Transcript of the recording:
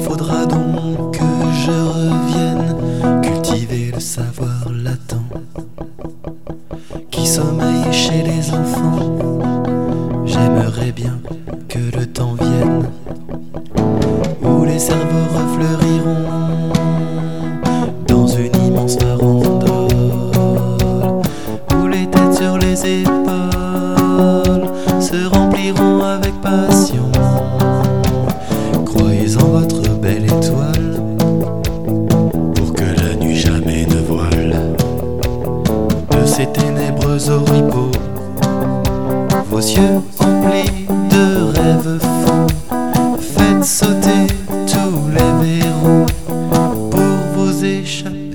faudra donc que je revienne cultiver le savoir latent qui sommeille chez les enfants. J'aimerais bien que le temps vienne où les cerveaux refleuriront dans une immense farandole, où les têtes sur les épaules se rempliront avec passion. Croyez en votre belle étoile pour que la nuit jamais ne voile de ces ténébreux oripeaux vos yeux emplis de rêves fous. Faites sauter tous les verrous pour vous échapper